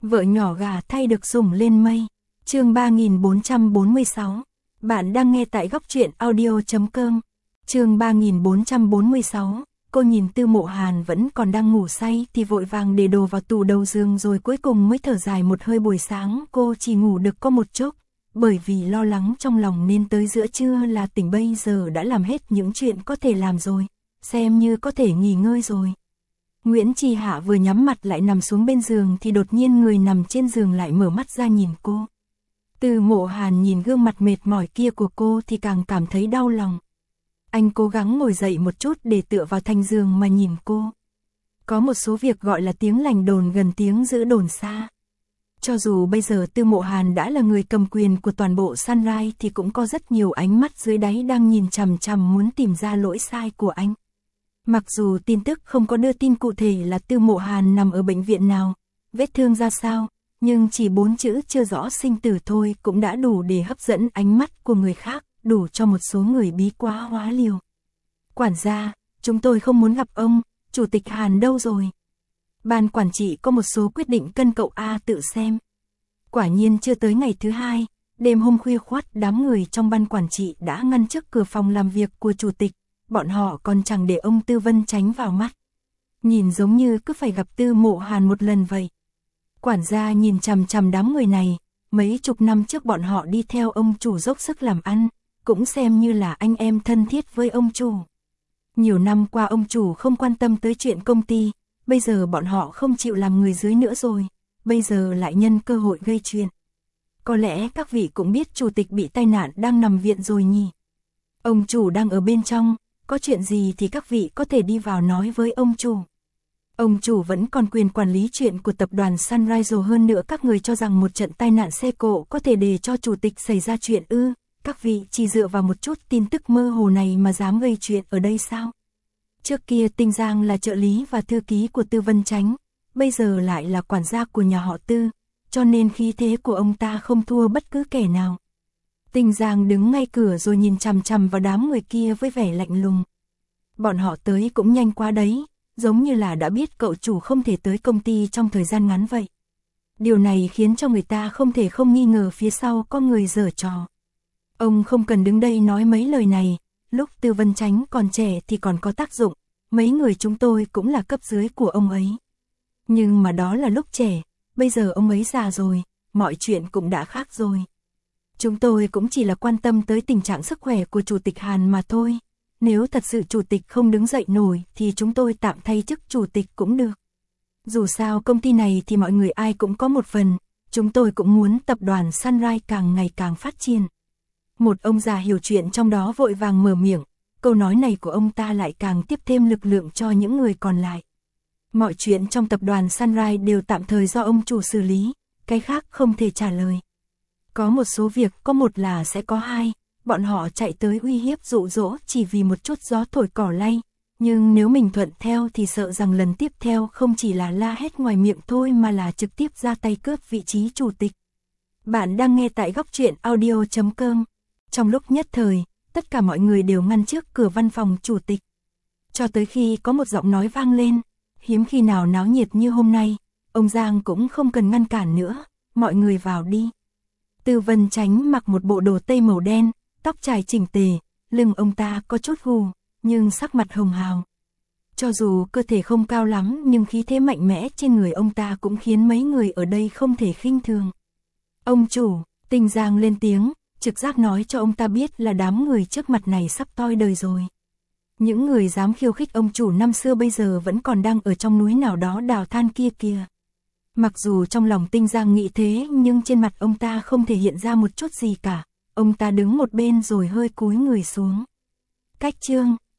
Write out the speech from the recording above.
Vợ nhỏ gà thay được sủng lên mây. Chương 3446. Bạn đang nghe tại góc truyện audio.com. Chương 3446. Cô nhìn Tư Mộ Hàn vẫn còn đang ngủ say thì vội vàng để đồ vào tủ đầu giường, rồi cuối cùng mới thở dài một hơi. Buổi sáng cô chỉ ngủ được có một chút, bởi vì lo lắng trong lòng nên tới giữa trưa là tỉnh. Bây giờ đã làm hết những chuyện có thể làm rồi, xem như có thể nghỉ ngơi rồi. Nguyễn Trì Hạ vừa nhắm mặt lại nằm xuống bên giường thì đột nhiên người nằm trên giường lại mở mắt ra nhìn cô. Tư Mộ Hàn nhìn gương mặt mệt mỏi kia của cô thì càng cảm thấy đau lòng. Anh cố gắng ngồi dậy một chút để tựa vào thành giường mà nhìn cô. Có một số việc gọi là tiếng lành đồn gần tiếng giữ đồn xa. Cho dù bây giờ Tư Mộ Hàn đã là người cầm quyền của toàn bộ Sunrise thì cũng có rất nhiều ánh mắt dưới đáy đang nhìn chằm chằm muốn tìm ra lỗi sai của anh. Mặc dù tin tức không có đưa tin cụ thể là Tư Mộ Hàn nằm ở bệnh viện nào, vết thương ra sao, nhưng chỉ 4 chữ chưa rõ sinh tử thôi cũng đã đủ để hấp dẫn ánh mắt của người khác, đủ cho một số người bí quá hóa liều. Quản gia, chúng tôi không muốn gặp ông, Chủ tịch Hàn đâu rồi? Ban quản trị có một số quyết định cần cậu tự xem. Quả nhiên chưa tới ngày thứ hai, đêm hôm khuya khoắt đám người trong ban quản trị đã ngăn trước cửa phòng làm việc của chủ tịch. Bọn họ còn chẳng để ông Tư Vân Chánh vào mắt. Nhìn giống như cứ phải gặp Tư Mộ Hàn một lần vậy. Quản gia nhìn chằm chằm đám người này, mấy chục năm trước bọn họ đi theo ông chủ dốc sức làm ăn, cũng xem như là anh em thân thiết với ông chủ. Nhiều năm qua ông chủ không quan tâm tới chuyện công ty, bây giờ bọn họ không chịu làm người dưới nữa rồi, bây giờ lại nhân cơ hội gây chuyện. Có lẽ các vị cũng biết chủ tịch bị tai nạn đang nằm viện rồi nhỉ? Ông chủ đang ở bên trong. Có chuyện gì thì các vị có thể đi vào nói với ông chủ. Ông chủ vẫn còn quyền quản lý chuyện của tập đoàn Sunrise. Hơn nữa các người cho rằng một trận tai nạn xe cộ có thể để cho chủ tịch xảy ra chuyện ư? Các vị chỉ dựa vào một chút tin tức mơ hồ này mà dám gây chuyện ở đây sao? Trước kia Tinh Giang là trợ lý và thư ký của Tư Vân Chánh, bây giờ lại là quản gia của nhà họ Tư, cho nên khí thế của ông ta không thua bất cứ kẻ nào. Tinh Giang đứng ngay cửa rồi nhìn chằm chằm vào đám người kia với vẻ lạnh lùng. Bọn họ tới cũng nhanh quá đấy, giống như là đã biết cậu chủ không thể tới công ty trong thời gian ngắn vậy. Điều này khiến cho người ta không thể không nghi ngờ phía sau có người giở trò. Ông không cần đứng đây nói mấy lời này, lúc Tư Vân Chánh còn trẻ thì còn có tác dụng, mấy người chúng tôi cũng là cấp dưới của ông ấy. Nhưng mà đó là lúc trẻ, bây giờ ông ấy già rồi, mọi chuyện cũng đã khác rồi. Chúng tôi cũng chỉ là quan tâm tới tình trạng sức khỏe của Chủ tịch Hàn mà thôi. Nếu thật sự Chủ tịch không đứng dậy nổi thì chúng tôi tạm thay chức Chủ tịch cũng được. Dù sao công ty này thì mọi người ai cũng có một phần, chúng tôi cũng muốn tập đoàn Sunrise càng ngày càng phát triển. Một ông già hiểu chuyện trong đó vội vàng mở miệng, câu nói này của ông ta lại càng tiếp thêm lực lượng cho những người còn lại. Mọi chuyện trong tập đoàn Sunrise đều tạm thời do ông chủ xử lý, cái khác không thể trả lời. Có một số việc có một là sẽ có hai, bọn họ chạy tới uy hiếp dụ dỗ chỉ vì một chút gió thổi cỏ lay, nhưng nếu mình thuận theo thì sợ rằng lần tiếp theo không chỉ là la hét ngoài miệng thôi mà là trực tiếp ra tay cướp vị trí chủ tịch. Bạn đang nghe tại góc truyện audio.com. Trong lúc nhất thời, tất cả mọi người đều ngăn trước cửa văn phòng chủ tịch. Cho tới khi có một giọng nói vang lên, hiếm khi nào náo nhiệt như hôm nay, ông Giang cũng không cần ngăn cản nữa, mọi người vào đi. Tư Vân Chánh mặc một bộ đồ tây màu đen, tóc trải chỉnh tề, lưng ông ta có chút gù, nhưng sắc mặt hồng hào. Cho dù cơ thể không cao lắm nhưng khí thế mạnh mẽ trên người ông ta cũng khiến mấy người ở đây không thể khinh thường. Ông chủ, Tinh Giang lên tiếng, trực giác nói cho ông ta biết là đám người trước mặt này sắp toi đời rồi. Những người dám khiêu khích ông chủ năm xưa bây giờ vẫn còn đang ở trong núi nào đó đào than kia kìa. Mặc dù trong lòng Tinh Giang nghĩ thế nhưng trên mặt ông ta không thể hiện ra một chút gì cả. Ông ta đứng một bên rồi hơi cúi người xuống. Cách chương